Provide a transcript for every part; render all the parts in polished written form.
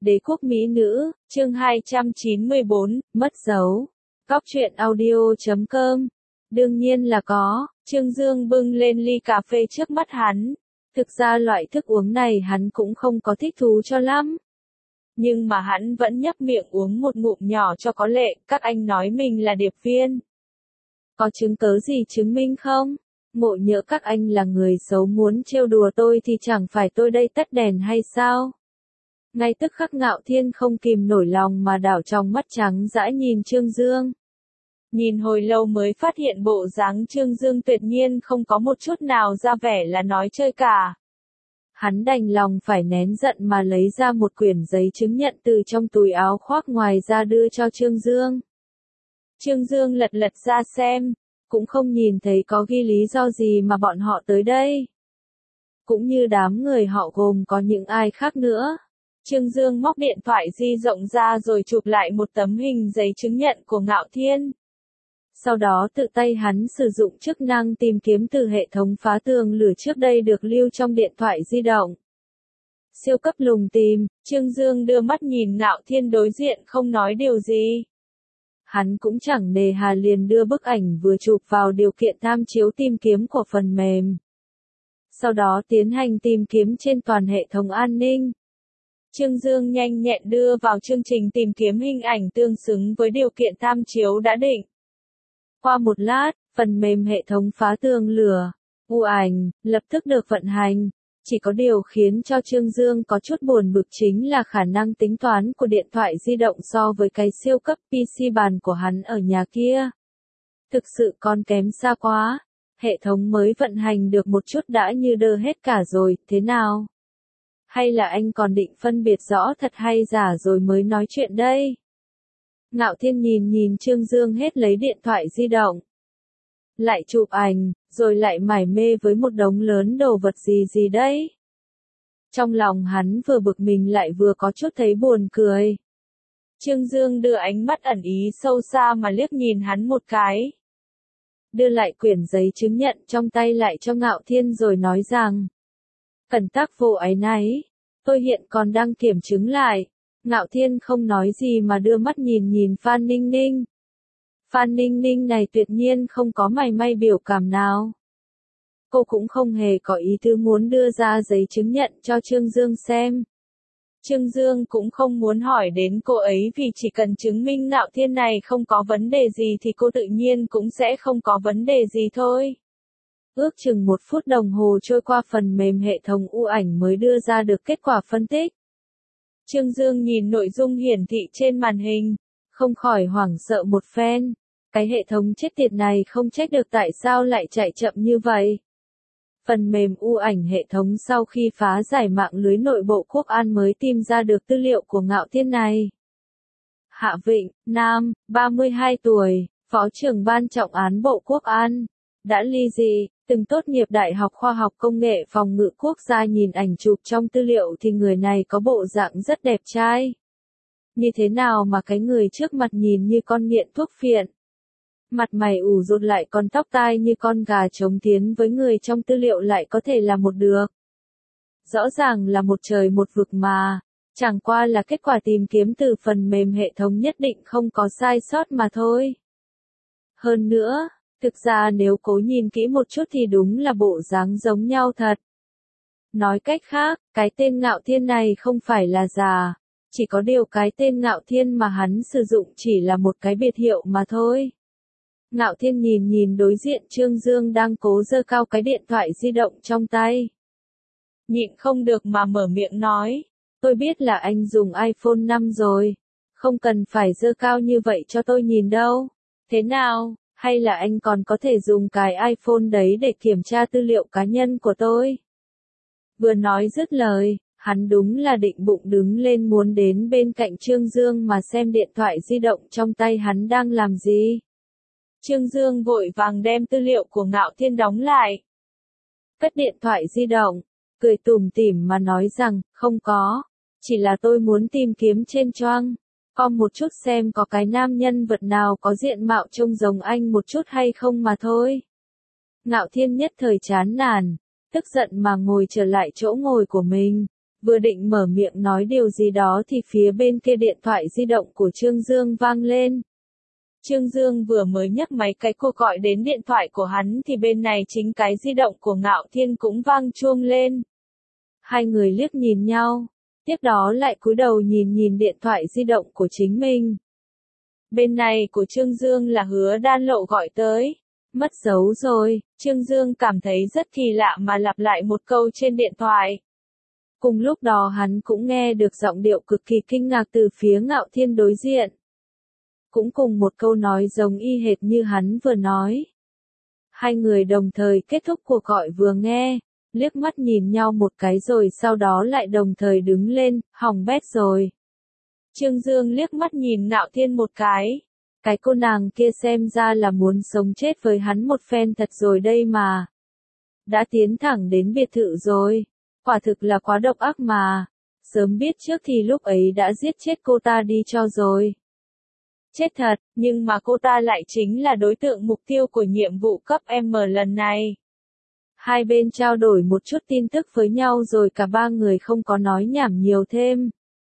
Đế quốc mỹ nữ, chương 294, mất dấu. Cóc truyện audio.com. Đương nhiên là có, Trương Dương bưng lên ly cà phê trước mắt hắn. Thực ra loại thức uống này hắn cũng không có thích thú cho lắm. Nhưng mà hắn vẫn nhấp miệng uống một ngụm nhỏ cho có lệ, các anh nói mình là điệp viên. Có chứng cớ gì chứng minh không? Ngộ nhỡ các anh là người xấu muốn trêu đùa tôi thì chẳng phải tôi đây tắt đèn hay sao? Ngay tức khắc Ngạo Thiên không kìm nổi lòng mà đảo trong mắt trắng dã nhìn Trương Dương. Nhìn hồi lâu mới phát hiện bộ dáng Trương Dương tuyệt nhiên không có một chút nào ra vẻ là nói chơi cả. Hắn đành lòng phải nén giận mà lấy ra một quyển giấy chứng nhận từ trong túi áo khoác ngoài ra đưa cho Trương Dương. Trương Dương lật lật ra xem, cũng không nhìn thấy có ghi lý do gì mà bọn họ tới đây. Cũng như đám người họ gồm có những ai khác nữa. Trương Dương móc điện thoại di động ra rồi chụp lại một tấm hình giấy chứng nhận của Ngạo Thiên. Sau đó tự tay hắn sử dụng chức năng tìm kiếm từ hệ thống phá tường lửa trước đây được lưu trong điện thoại di động. Siêu cấp lùng tìm, Trương Dương đưa mắt nhìn Ngạo Thiên đối diện không nói điều gì. Hắn cũng chẳng nề hà liền đưa bức ảnh vừa chụp vào điều kiện tham chiếu tìm kiếm của phần mềm. Sau đó tiến hành tìm kiếm trên toàn hệ thống an ninh. Trương Dương nhanh nhẹn đưa vào chương trình tìm kiếm hình ảnh tương xứng với điều kiện tham chiếu đã định. Qua một lát, phần mềm hệ thống phá tường lửa, ảnh, lập tức được vận hành. Chỉ có điều khiến cho Trương Dương có chút buồn bực chính là khả năng tính toán của điện thoại di động so với cái siêu cấp PC bàn của hắn ở nhà kia. Thực sự còn kém xa quá. Hệ thống mới vận hành được một chút đã như đơ hết cả rồi, thế nào? Hay là anh còn định phân biệt rõ thật hay giả rồi mới nói chuyện đây? Ngạo Thiên nhìn Trương Dương hết lấy điện thoại di động. Lại chụp ảnh, rồi lại mải mê với một đống lớn đồ vật gì đấy. Trong lòng hắn vừa bực mình lại vừa có chút thấy buồn cười. Trương Dương đưa ánh mắt ẩn ý sâu xa mà liếc nhìn hắn một cái. Đưa lại quyển giấy chứng nhận trong tay lại cho Ngạo Thiên rồi nói rằng. Cẩn tắc vô áy náy, tôi hiện còn đang kiểm chứng lại. Ngạo Thiên không nói gì mà đưa mắt nhìn Phan Ninh Ninh. Phan Ninh Ninh này tuyệt nhiên không có mảy may biểu cảm nào. Cô cũng không hề có ý tứ muốn đưa ra giấy chứng nhận cho Trương Dương xem. Trương Dương cũng không muốn hỏi đến cô ấy vì chỉ cần chứng minh Ngạo Thiên này không có vấn đề gì thì cô tự nhiên cũng sẽ không có vấn đề gì thôi. Ước chừng 1 phút đồng hồ trôi qua phần mềm hệ thống ảnh mới đưa ra được kết quả phân tích. Trương Dương nhìn nội dung hiển thị trên màn hình, không khỏi hoảng sợ một phen. Cái hệ thống chết tiệt này không trách được tại sao lại chạy chậm như vậy. Phần mềm ảnh hệ thống sau khi phá giải mạng lưới nội bộ Quốc An mới tìm ra được tư liệu của Ngạo Thiên này. Hạ Vịnh, nam, 32 tuổi, Phó trưởng Ban Trọng án Bộ Quốc An. Đã ly dị, từng tốt nghiệp Đại học Khoa học Công nghệ Phòng ngự Quốc gia. Nhìn ảnh chụp trong tư liệu thì người này có bộ dạng rất đẹp trai. Như thế nào mà cái người trước mặt nhìn như con nghiện thuốc phiện. Mặt mày ủ rột lại còn tóc tai như con gà trống tiến với người trong tư liệu lại có thể là một được. Rõ ràng là một trời một vực mà, chẳng qua là kết quả tìm kiếm từ phần mềm hệ thống nhất định không có sai sót mà thôi. Hơn nữa, thực ra nếu cố nhìn kỹ một chút thì đúng là bộ dáng giống nhau thật. Nói cách khác, cái tên Ngạo Thiên này không phải là giả, chỉ có điều cái tên Ngạo Thiên mà hắn sử dụng chỉ là một cái biệt hiệu mà thôi. Ngạo Thiên nhìn đối diện Trương Dương đang cố giơ cao cái điện thoại di động trong tay. Nhịn không được mà mở miệng nói, tôi biết là anh dùng iPhone 5 rồi, không cần phải giơ cao như vậy cho tôi nhìn đâu. Thế nào, hay là anh còn có thể dùng cái iPhone đấy để kiểm tra tư liệu cá nhân của tôi? Vừa nói dứt lời, hắn đúng là định bụng đứng lên muốn đến bên cạnh Trương Dương mà xem điện thoại di động trong tay hắn đang làm gì. Trương Dương vội vàng đem tư liệu của Ngạo Thiên đóng lại. Cất điện thoại di động, cười tủm tỉm mà nói rằng, không có, chỉ là tôi muốn tìm kiếm trên choang, com một chút xem có cái nam nhân vật nào có diện mạo trông giống anh một chút hay không mà thôi. Ngạo Thiên nhất thời chán nản, tức giận mà ngồi trở lại chỗ ngồi của mình, Vừa định mở miệng nói điều gì đó thì phía bên kia điện thoại di động của Trương Dương vang lên. Trương Dương vừa mới nhấc máy cái cuộc gọi đến điện thoại của hắn thì bên này chính cái di động của Ngạo Thiên cũng vang chuông lên. Hai người liếc nhìn nhau, tiếp đó lại cúi đầu nhìn nhìn điện thoại di động của chính mình. Bên này của Trương Dương là Hứa Đan Lộ gọi tới. Mất dấu rồi, Trương Dương cảm thấy rất kỳ lạ mà lặp lại một câu trên điện thoại. Cùng lúc đó hắn cũng nghe được giọng điệu cực kỳ kinh ngạc từ phía Ngạo Thiên đối diện. Cũng cùng một câu nói giống y hệt như hắn vừa nói. Hai người đồng thời kết thúc cuộc gọi vừa nghe, liếc mắt nhìn nhau một cái rồi sau đó lại đồng thời đứng lên, hỏng bét rồi. Trương Dương liếc mắt nhìn Ngạo Thiên một cái. Cái cô nàng kia xem ra là muốn sống chết với hắn một phen thật rồi đây mà. Đã tiến thẳng đến biệt thự rồi. Quả thực là quá độc ác mà. Sớm biết trước thì lúc ấy đã giết chết cô ta đi cho rồi. Chết thật, nhưng mà cô ta lại chính là đối tượng mục tiêu của nhiệm vụ cấp M lần này. Hai bên trao đổi một chút tin tức với nhau rồi cả ba người không có nói nhảm nhiều thêm.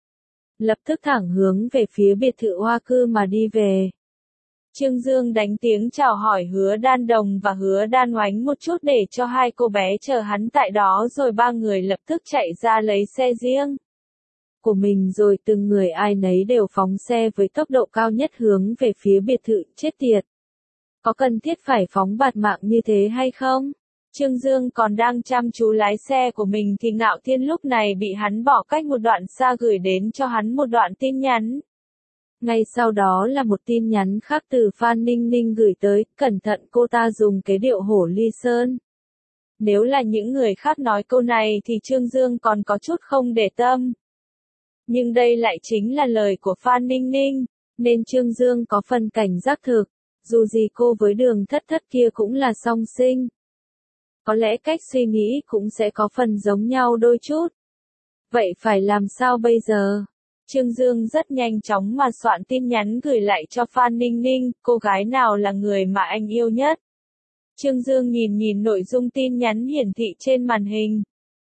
Lập tức thẳng hướng về phía biệt thự Hoa Cư mà đi về. Trương Dương đánh tiếng chào hỏi Hứa Đan Đồng và Hứa Đan Oánh một chút để cho hai cô bé chờ hắn tại đó rồi ba người lập tức chạy ra lấy xe riêng của mình rồi từng người ai nấy đều phóng xe với tốc độ cao nhất hướng về phía biệt thự. Chết tiệt. Có cần thiết phải phóng bạt mạng như thế hay không? Trương Dương còn đang chăm chú lái xe của mình thì Ngạo Thiên lúc này bị hắn bỏ cách một đoạn xa gửi đến cho hắn một đoạn tin nhắn. Ngay sau đó là một tin nhắn khác từ Phan Ninh Ninh gửi tới, cẩn thận cô ta dùng cái điệu hổ ly sơn. Nếu là những người khác nói câu này thì Trương Dương còn có chút không để tâm. Nhưng đây lại chính là lời của Phan Ninh Ninh, nên Trương Dương có phần cảnh giác thực. Dù gì cô với Đường Thất Thất kia cũng là song sinh. Có lẽ cách suy nghĩ cũng sẽ có phần giống nhau đôi chút. Vậy phải làm sao bây giờ? Trương Dương rất nhanh chóng mà soạn tin nhắn gửi lại cho Phan Ninh Ninh, cô gái nào là người mà anh yêu nhất? Trương Dương nhìn nhìn nội dung tin nhắn hiển thị trên màn hình.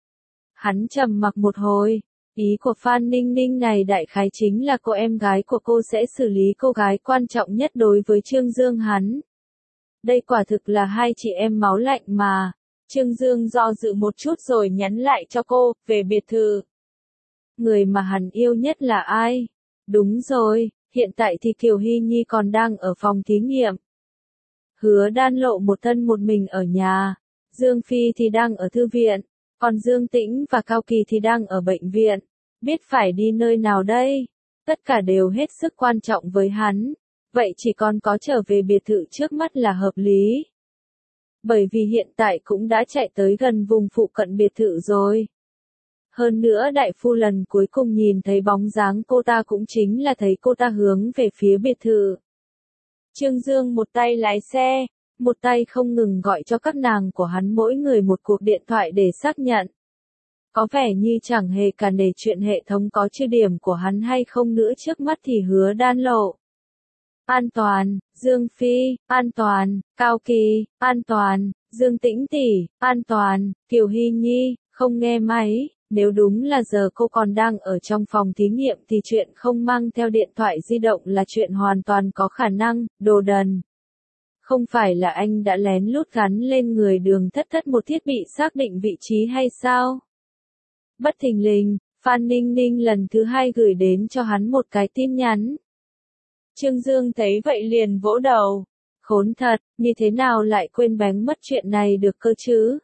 Hắn trầm mặc một hồi, ý của Phan Ninh Ninh này đại khái chính là cô em gái của cô sẽ xử lý cô gái quan trọng nhất đối với Trương Dương hắn. Đây quả thực là hai chị em máu lạnh mà. Trương Dương do dự một chút rồi nhắn lại cho cô, về biệt thự. Người mà hắn yêu nhất là ai? Đúng rồi, hiện tại thì Kiều Hy Nhi còn đang ở phòng thí nghiệm. Hứa Đan Lộ một thân một mình ở nhà. Dương Phi thì đang ở thư viện. Còn Dương Tĩnh và Cao Kỳ thì đang ở bệnh viện. Biết phải đi nơi nào đây? Tất cả đều hết sức quan trọng với hắn. Vậy chỉ còn có trở về biệt thự trước mắt là hợp lý. Bởi vì hiện tại cũng đã chạy tới gần vùng phụ cận biệt thự rồi. Hơn nữa đại phu lần cuối cùng nhìn thấy bóng dáng cô ta cũng chính là thấy cô ta hướng về phía biệt thự. Trương Dương một tay lái xe, một tay không ngừng gọi cho các nàng của hắn mỗi người một cuộc điện thoại để xác nhận. Có vẻ như chẳng hề cả nể chuyện hệ thống có chia điểm của hắn hay không nữa, trước mắt thì Hứa Đan Lộ. An toàn, Dương Phi, an toàn, Cao Kỳ, an toàn, Dương Tĩnh tỷ, an toàn, Kiều Hy Nhi, không nghe máy. Nếu đúng là giờ cô còn đang ở trong phòng thí nghiệm thì chuyện không mang theo điện thoại di động là chuyện hoàn toàn có khả năng. Đồ đần. Không phải là anh đã lén lút gắn lên người Đường Thất Thất một thiết bị xác định vị trí hay sao? Bất thình lình, Phan Ninh Ninh lần thứ hai gửi đến cho hắn một cái tin nhắn. Trương Dương thấy vậy liền vỗ đầu. Khốn thật, như thế nào lại quên bén mất chuyện này được cơ chứ?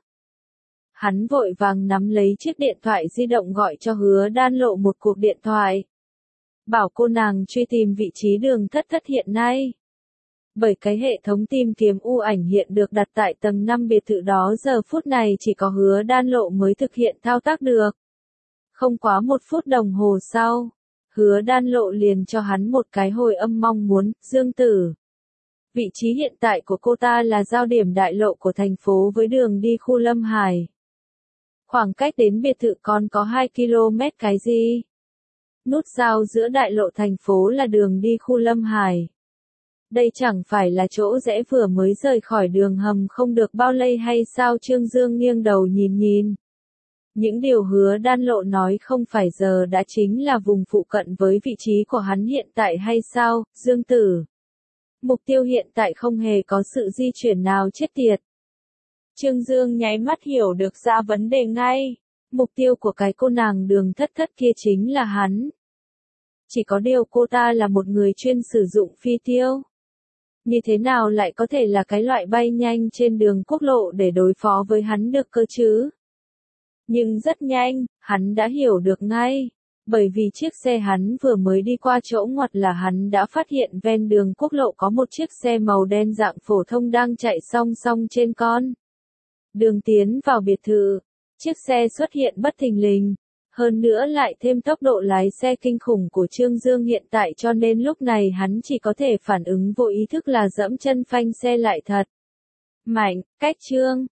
Hắn vội vàng nắm lấy chiếc điện thoại di động gọi cho Hứa Đan Lộ một cuộc điện thoại. Bảo cô nàng truy tìm vị trí Đường Thất Thất hiện nay. Bởi cái hệ thống tìm kiếm u ảnh hiện được đặt tại tầng 5 biệt thự đó giờ phút này chỉ có Hứa Đan Lộ mới thực hiện thao tác được. Không quá 1 phút đồng hồ sau, Hứa Đan Lộ liền cho hắn một cái hồi âm mong muốn. Dương tử. Vị trí hiện tại của cô ta là giao điểm đại lộ của thành phố với đường đi khu Lâm Hải. Khoảng cách đến biệt thự còn có 2 km cái gì? Nút giao giữa đại lộ thành phố là đường đi khu Lâm Hải. Đây chẳng phải là chỗ rẽ vừa mới rời khỏi đường hầm không được bao lâu hay sao? Trương Dương nghiêng đầu nhìn nhìn. Những điều Hứa Đan Lộ nói không phải giờ đã chính là vùng phụ cận với vị trí của hắn hiện tại hay sao, Dương Tử? Mục Tiêu hiện tại không hề có sự di chuyển nào chết tiệt. Trương Dương nháy mắt hiểu được ra vấn đề ngay. Mục tiêu của cái cô nàng Đường Thất Thất kia chính là hắn. Chỉ có điều cô ta là một người chuyên sử dụng phi tiêu. Như thế nào lại có thể là cái loại bay nhanh trên đường quốc lộ để đối phó với hắn được cơ chứ? Nhưng rất nhanh, hắn đã hiểu được ngay. Bởi vì chiếc xe hắn vừa mới đi qua chỗ ngoặt là hắn đã phát hiện ven đường quốc lộ có một chiếc xe màu đen dạng phổ thông đang chạy song song trên con đường tiến vào biệt thự. Chiếc xe xuất hiện bất thình lình, hơn nữa lại thêm tốc độ lái xe kinh khủng của Trương Dương hiện tại cho nên lúc này hắn chỉ có thể phản ứng vô ý thức là dẫm chân phanh xe lại thật mạnh, cách Trương